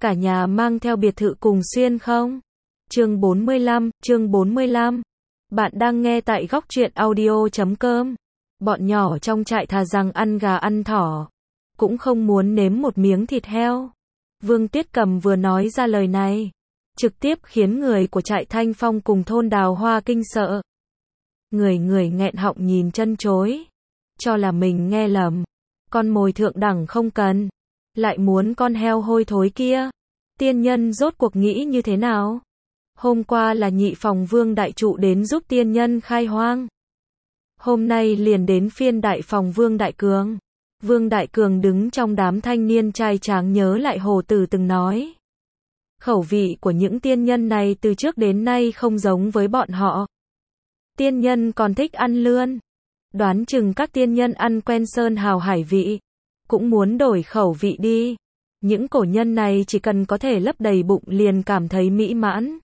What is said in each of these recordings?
cả nhà mang theo biệt thự cùng xuyên không? Chương 45. Bạn đang nghe tại góc truyện audio.com. Bọn nhỏ trong trại thà rằng ăn gà ăn thỏ, cũng không muốn nếm một miếng thịt heo. Vương Tuyết Cầm vừa nói ra lời này, trực tiếp khiến người của trại Thanh Phong cùng thôn Đào Hoa kinh sợ. Người nghẹn họng nhìn chân chối, cho là mình nghe lầm. Con mồi thượng đẳng không cần, lại muốn con heo hôi thối kia. Tiên nhân rốt cuộc nghĩ như thế nào? Hôm qua là nhị phòng Vương Đại Trụ đến giúp tiên nhân khai hoang. Hôm nay liền đến phiên đại phòng Vương Đại Cường. Vương Đại Cường đứng trong đám thanh niên trai tráng nhớ lại Hồ Tử từng nói. Khẩu vị của những tiên nhân này từ trước đến nay không giống với bọn họ. Tiên nhân còn thích ăn lươn. Đoán chừng các tiên nhân ăn quen sơn hào hải vị, cũng muốn đổi khẩu vị đi. Những cổ nhân này chỉ cần có thể lấp đầy bụng liền cảm thấy mỹ mãn.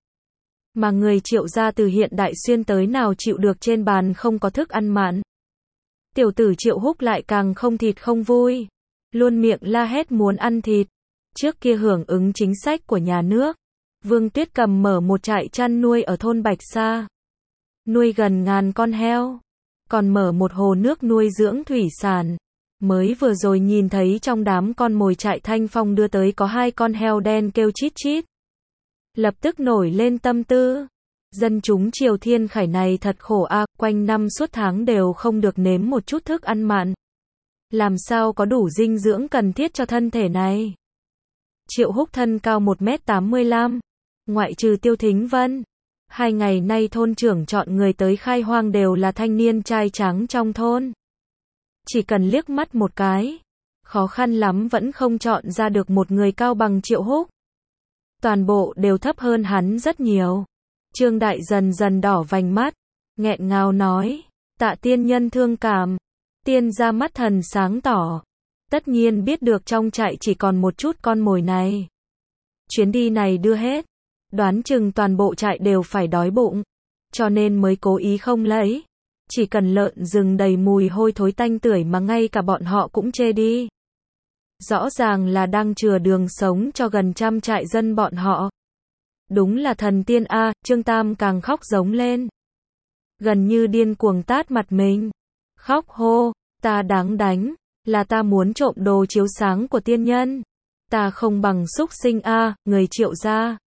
Mà người Triệu gia từ hiện đại xuyên tới nào chịu được trên bàn không có thức ăn mặn. Tiểu tử Triệu Húc lại càng không thịt không vui, luôn miệng la hét muốn ăn thịt. Trước kia hưởng ứng chính sách của nhà nước, Vương Tuyết Cầm mở một trại chăn nuôi ở thôn Bạch Sa, nuôi gần 1000 con heo, còn mở một hồ nước nuôi dưỡng thủy sản. Mới vừa rồi nhìn thấy trong đám con mồi trại Thanh Phong đưa tới có 2 con heo đen kêu chít chít. Lập tức nổi lên tâm tư. Dân chúng Triều Thiên Khải này thật khổ a, quanh năm suốt tháng đều không được nếm một chút thức ăn mặn. Làm sao có đủ dinh dưỡng cần thiết cho thân thể này? Triệu Húc thân cao 1m85, ngoại trừ Tiêu Thính Vân. 2 ngày nay thôn trưởng chọn người tới khai hoang đều là thanh niên trai tráng trong thôn. Chỉ cần liếc mắt một cái, khó khăn lắm vẫn không chọn ra được một người cao bằng Triệu Húc. Toàn bộ đều thấp hơn hắn rất nhiều. Trương Đại dần dần đỏ vành mắt, nghẹn ngào nói, tạ tiên nhân thương cảm. Tiên ra mắt thần sáng tỏ, tất nhiên biết được trong trại chỉ còn một chút con mồi này. Chuyến đi này đưa hết, đoán chừng toàn bộ trại đều phải đói bụng, cho nên mới cố ý không lấy. Chỉ cần lợn rừng đầy mùi hôi thối tanh tưởi mà ngay cả bọn họ cũng chê đi. Rõ ràng là đang chừa đường sống cho gần 100 trại dân bọn họ. Đúng là thần tiên a, Trương Tam càng khóc giống lên. Gần như điên cuồng tát mặt mình. Khóc hô, ta đáng đánh, là ta muốn trộm đồ chiếu sáng của tiên nhân. Ta không bằng súc sinh a, người Triệu gia.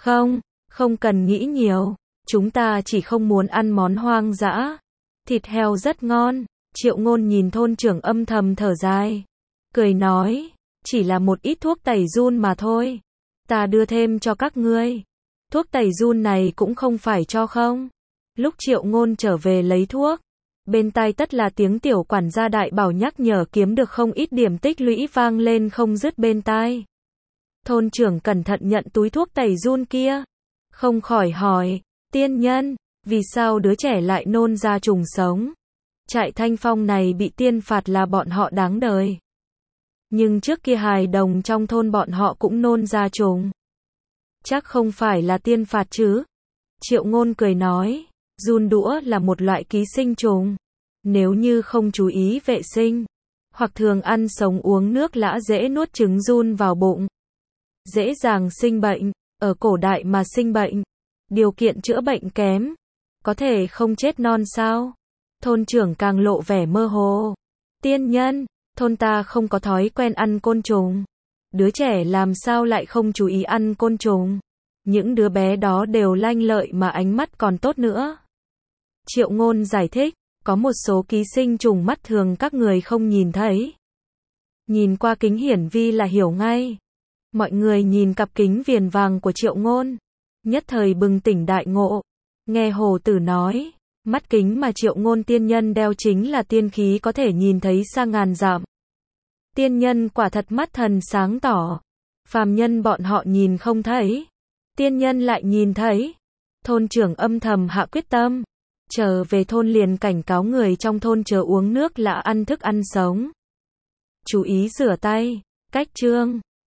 Không cần nghĩ nhiều, chúng ta chỉ không muốn ăn món hoang dã. Thịt heo rất ngon. Triệu Ngôn nhìn thôn trưởng âm thầm thở dài, cười nói, chỉ là một ít thuốc tẩy giun mà thôi. Ta đưa thêm cho các ngươi. Thuốc tẩy giun này cũng không phải cho không. Lúc Triệu Ngôn trở về lấy thuốc, bên tai tất là tiếng tiểu quản gia đại bảo nhắc nhở kiếm được không ít điểm tích lũy vang lên không dứt bên tai. Thôn trưởng cẩn thận nhận túi thuốc tẩy giun kia, không khỏi hỏi, tiên nhân, vì sao đứa trẻ lại nôn ra trùng sống? Trại Thanh Phong này bị tiên phạt là bọn họ đáng đời. Nhưng trước kia hài đồng trong thôn bọn họ cũng nôn ra trùng. Chắc không phải là tiên phạt chứ? Triệu Ngôn cười nói, giun đũa là một loại ký sinh trùng. Nếu như không chú ý vệ sinh, hoặc thường ăn sống uống nước lã dễ nuốt trứng giun vào bụng. Dễ dàng sinh bệnh, ở cổ đại mà sinh bệnh, điều kiện chữa bệnh kém, có thể không chết non sao? Thôn trưởng càng lộ vẻ mơ hồ. Tiên nhân, thôn ta không có thói quen ăn côn trùng. Đứa trẻ làm sao lại không chú ý ăn côn trùng? Những đứa bé đó đều lanh lợi mà ánh mắt còn tốt nữa. Triệu Ngôn giải thích, có một số ký sinh trùng mắt thường các người không nhìn thấy. Nhìn qua kính hiển vi là hiểu ngay. Mọi người nhìn cặp kính viền vàng của Triệu Ngôn, nhất thời bừng tỉnh đại ngộ. Nghe Hồ Tử nói, mắt kính mà Triệu Ngôn tiên nhân đeo chính là tiên khí có thể nhìn thấy xa ngàn dặm. Tiên nhân quả thật mắt thần sáng tỏ. Phàm nhân bọn họ nhìn không thấy, tiên nhân lại nhìn thấy. Thôn trưởng âm thầm hạ quyết tâm, trở về thôn liền cảnh cáo người trong thôn chớ uống nước lạ ăn thức ăn sống. Chú ý rửa tay, cách chương.